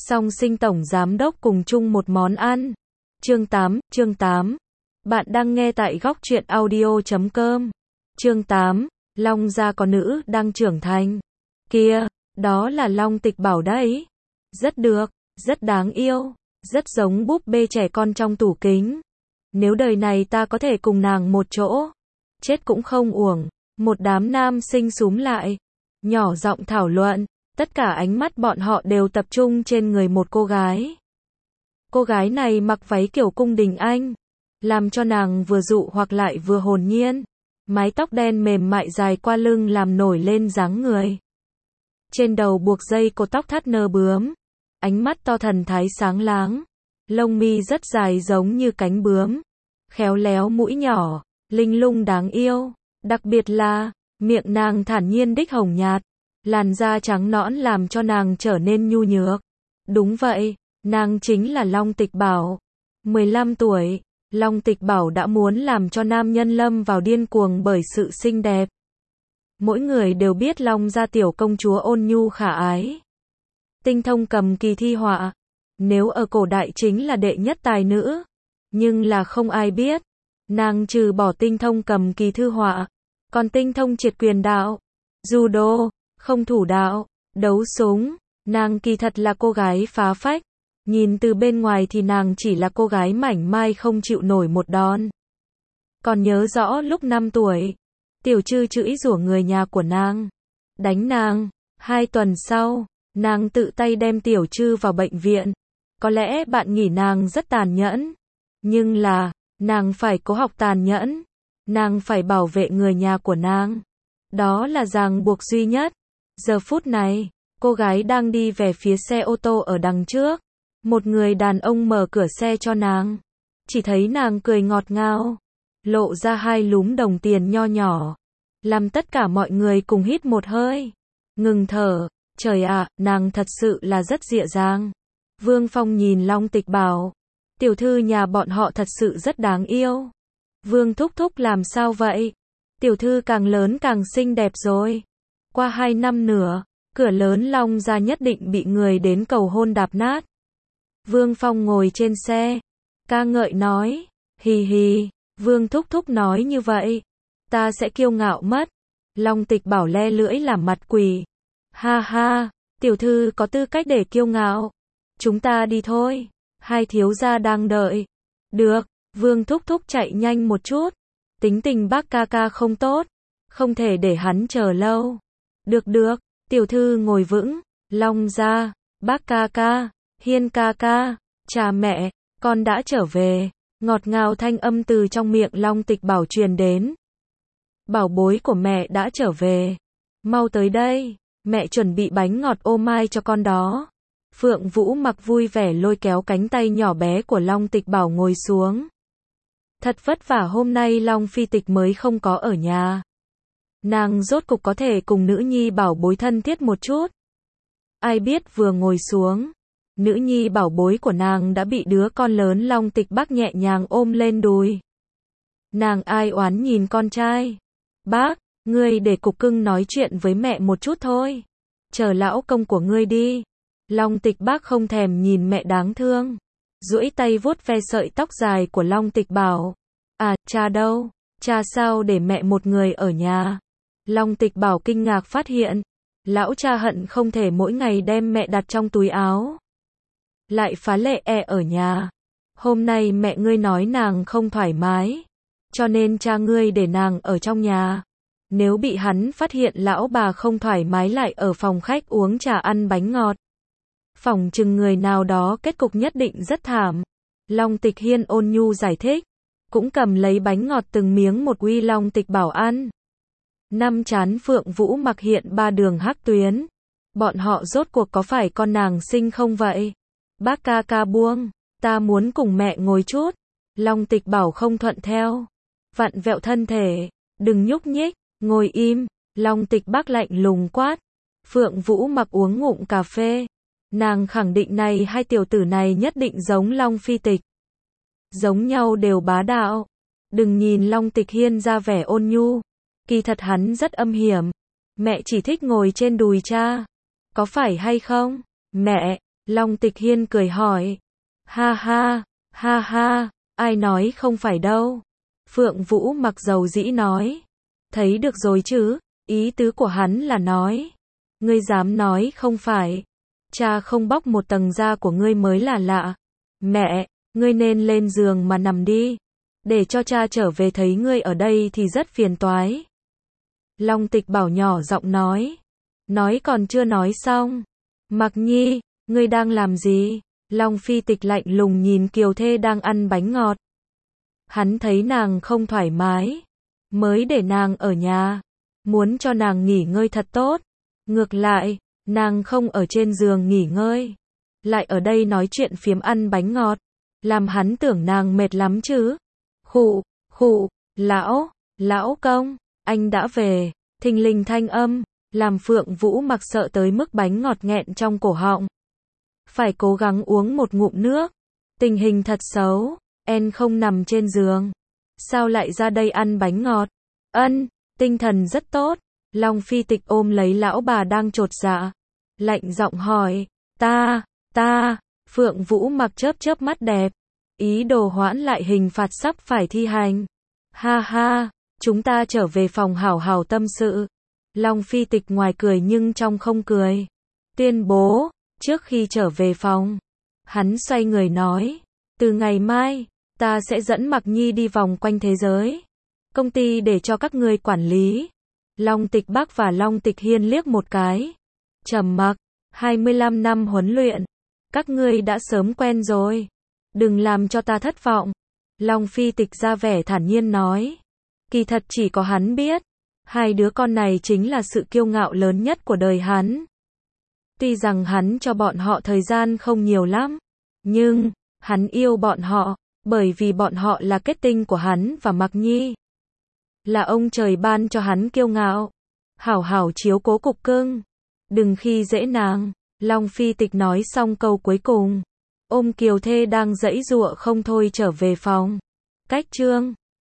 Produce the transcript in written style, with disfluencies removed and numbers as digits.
Song Sinh tổng giám đốc cùng chung một món ăn. Chương 8. Bạn đang nghe tại góc truyện audio.com. Chương 8. Long gia có nữ đang trưởng thành. Kia, đó là Long Tịch Bảo đấy. Rất được, rất đáng yêu, rất giống búp bê trẻ con trong tủ kính. Nếu đời này ta có thể cùng nàng một chỗ, chết cũng không uổng. Một đám nam sinh xúm lại, nhỏ giọng thảo luận. Tất cả ánh mắt bọn họ đều tập trung trên người một cô gái. Cô gái này mặc váy kiểu cung đình Anh, làm cho nàng vừa dụ hoặc lại vừa hồn nhiên. Mái tóc đen mềm mại dài qua lưng làm nổi lên dáng người. Trên đầu buộc dây cột tóc thắt nơ bướm. Ánh mắt to thần thái sáng láng. Lông mi rất dài giống như cánh bướm. Khéo léo mũi nhỏ, linh lung đáng yêu. Đặc biệt là, miệng nàng thản nhiên đích hồng nhạt. Làn da trắng nõn làm cho nàng trở nên nhu nhược. Đúng vậy, nàng chính là Long Tịch Bảo. 15 tuổi, Long Tịch Bảo đã muốn làm cho nam nhân lâm vào điên cuồng bởi sự xinh đẹp. Mỗi người đều biết Long gia tiểu công chúa ôn nhu khả ái. Tinh thông cầm kỳ thi họa. Nếu ở cổ đại chính là đệ nhất tài nữ. Nhưng là không ai biết. Nàng trừ bỏ tinh thông cầm kỳ thư họa. Còn tinh thông triệt quyền đạo, judo, không thủ đạo, đấu súng. Nàng kỳ thật là cô gái phá phách. Nhìn từ bên ngoài thì nàng chỉ là cô gái mảnh mai không chịu nổi một đòn. Còn nhớ rõ lúc 5 tuổi, Tiểu Trư chửi rủa người nhà của nàng, đánh nàng. 2 tuần sau, nàng tự tay đem Tiểu Trư vào bệnh viện. Có lẽ bạn nghĩ nàng rất tàn nhẫn, nhưng là, nàng phải cố học tàn nhẫn. Nàng phải bảo vệ người nhà của nàng. Đó là ràng buộc duy nhất. Giờ phút này, cô gái đang đi về phía xe ô tô ở đằng trước. Một người đàn ông mở cửa xe cho nàng. Chỉ thấy nàng cười ngọt ngào, lộ ra 2 lúm đồng tiền nho nhỏ, làm tất cả mọi người cùng hít một hơi, ngừng thở. Trời ạ, nàng thật sự là rất dịa dàng. Vương Phong nhìn Long Tịch Bảo. Tiểu thư nhà bọn họ thật sự rất đáng yêu. Vương thúc thúc làm sao vậy? Tiểu thư càng lớn càng xinh đẹp rồi. Qua 2 năm nữa, cửa lớn Long gia nhất định bị người đến cầu hôn đạp nát. Vương Phong ngồi trên xe, ca ngợi nói, hì hì, Vương thúc thúc nói như vậy, ta sẽ kiêu ngạo mất. Long Tịch Bảo le lưỡi làm mặt quỷ. Ha ha, tiểu thư có tư cách để kiêu ngạo. Chúng ta đi thôi, 2 thiếu gia đang đợi. Được, Vương thúc thúc chạy nhanh một chút. Tính tình bác ca ca không tốt, không thể để hắn chờ lâu. Được, tiểu thư ngồi vững. Long gia, bác ca ca, Hiên ca ca, cha mẹ, con đã trở về. Ngọt ngào thanh âm từ trong miệng Long Tịch Bảo truyền đến. Bảo bối của mẹ đã trở về. Mau tới đây, mẹ chuẩn bị bánh ngọt ô mai cho con đó. Phượng Vũ Mặc vui vẻ lôi kéo cánh tay nhỏ bé của Long Tịch Bảo ngồi xuống. Thật vất vả hôm nay Long Phi Tịch mới không có ở nhà. Nàng rốt cục có thể cùng nữ nhi bảo bối thân thiết một chút. Ai biết vừa ngồi xuống, nữ nhi bảo bối của nàng đã bị đứa con lớn Long Tịch Bắc nhẹ nhàng ôm lên đùi. Nàng ai oán nhìn con trai. Bác, ngươi để cục cưng nói chuyện với mẹ một chút thôi. Chờ lão công của ngươi đi. Long Tịch Bắc không thèm nhìn mẹ đáng thương. Duỗi tay vuốt ve sợi tóc dài của Long Tịch Bảo. À, cha đâu? Cha sao để mẹ một người ở nhà? Long Tịch Bảo kinh ngạc phát hiện. Lão cha hận không thể mỗi ngày đem mẹ đặt trong túi áo. Lại phá lệ ở nhà. Hôm nay mẹ ngươi nói nàng không thoải mái, cho nên cha ngươi để nàng ở trong nhà. Nếu bị hắn phát hiện lão bà không thoải mái lại ở phòng khách uống trà ăn bánh ngọt, phỏng chừng người nào đó kết cục nhất định rất thảm. Long Tịch Hiên ôn nhu giải thích, cũng cầm lấy bánh ngọt từng miếng một uy Long Tịch Bảo ăn. Năm trán Phượng Vũ Mặc hiện 3 đường hắc tuyến. Bọn họ rốt cuộc có phải con nàng sinh không vậy? Bác ca ca buông, ta muốn cùng mẹ ngồi chút. Long Tịch Bảo không thuận theo, vặn vẹo thân thể, đừng nhúc nhích, ngồi im. Long Tịch Bắc lạnh lùng quát. Phượng Vũ Mặc uống ngụm cà phê. Nàng khẳng định này 2 tiểu tử này nhất định giống Long Phi Tịch. Giống nhau đều bá đạo. Đừng nhìn Long Tịch Hiên ra vẻ ôn nhu, kỳ thật hắn rất âm hiểm. Mẹ chỉ thích ngồi trên đùi cha, có phải hay không? Mẹ, Long Tịch Hiên cười hỏi. Ha ha, ai nói không phải đâu. Phượng Vũ Mặc dầu dĩ nói. Thấy được rồi chứ, ý tứ của hắn là nói. Ngươi dám nói không phải. Cha không bóc một tầng da của ngươi mới là lạ. Mẹ, ngươi nên lên giường mà nằm đi. Để cho cha trở về thấy ngươi ở đây thì rất phiền toái. Long Tịch Bảo nhỏ giọng nói. Nói còn chưa nói xong. Mặc Nhi, ngươi đang làm gì? Long Phi Tịch lạnh lùng nhìn Kiều Thê đang ăn bánh ngọt. Hắn thấy nàng không thoải mái, mới để nàng ở nhà, muốn cho nàng nghỉ ngơi thật tốt. Ngược lại, nàng không ở trên giường nghỉ ngơi, lại ở đây nói chuyện phiếm ăn bánh ngọt, làm hắn tưởng nàng mệt lắm chứ. Khụ, lão công, anh đã về. Thình lình thanh âm, làm Phượng Vũ Mặc sợ tới mức bánh ngọt nghẹn trong cổ họng. Phải cố gắng uống một ngụm nước. Tình hình thật xấu, em không nằm trên giường. Sao lại ra đây ăn bánh ngọt? Tinh thần rất tốt. Long Phi Tịch ôm lấy lão bà đang chột dạ. Lạnh giọng hỏi, ta, Phượng Vũ Mặc chớp mắt đẹp. Ý đồ hoãn lại hình phạt sắp phải thi hành. Ha, chúng ta trở về phòng hảo hảo tâm sự. Long Phi Tịch ngoài cười nhưng trong không cười. Tuyên bố, trước khi trở về phòng, hắn xoay người nói, từ ngày mai, ta sẽ dẫn Mặc Nhi đi vòng quanh thế giới. Công ty để cho các ngươi quản lý. Long Tịch Bắc và Long Tịch Hiên liếc một cái. Trầm mặc, 25 năm huấn luyện. Các ngươi đã sớm quen rồi. Đừng làm cho ta thất vọng. Long Phi Tịch ra vẻ thản nhiên nói. Kỳ thật chỉ có hắn biết. Hai đứa con này chính là sự kiêu ngạo lớn nhất của đời hắn. Tuy rằng hắn cho bọn họ thời gian không nhiều lắm. Nhưng, hắn yêu bọn họ. Bởi vì bọn họ là kết tinh của hắn và Mặc Nhi. Là ông trời ban cho hắn kiêu ngạo. Hảo hảo chiếu cố cục cưng. Đừng khi dễ nàng. Long Phi Tịch nói xong câu cuối cùng. Ôm Kiều Thê đang giãy giụa không thôi trở về phòng. Cách chương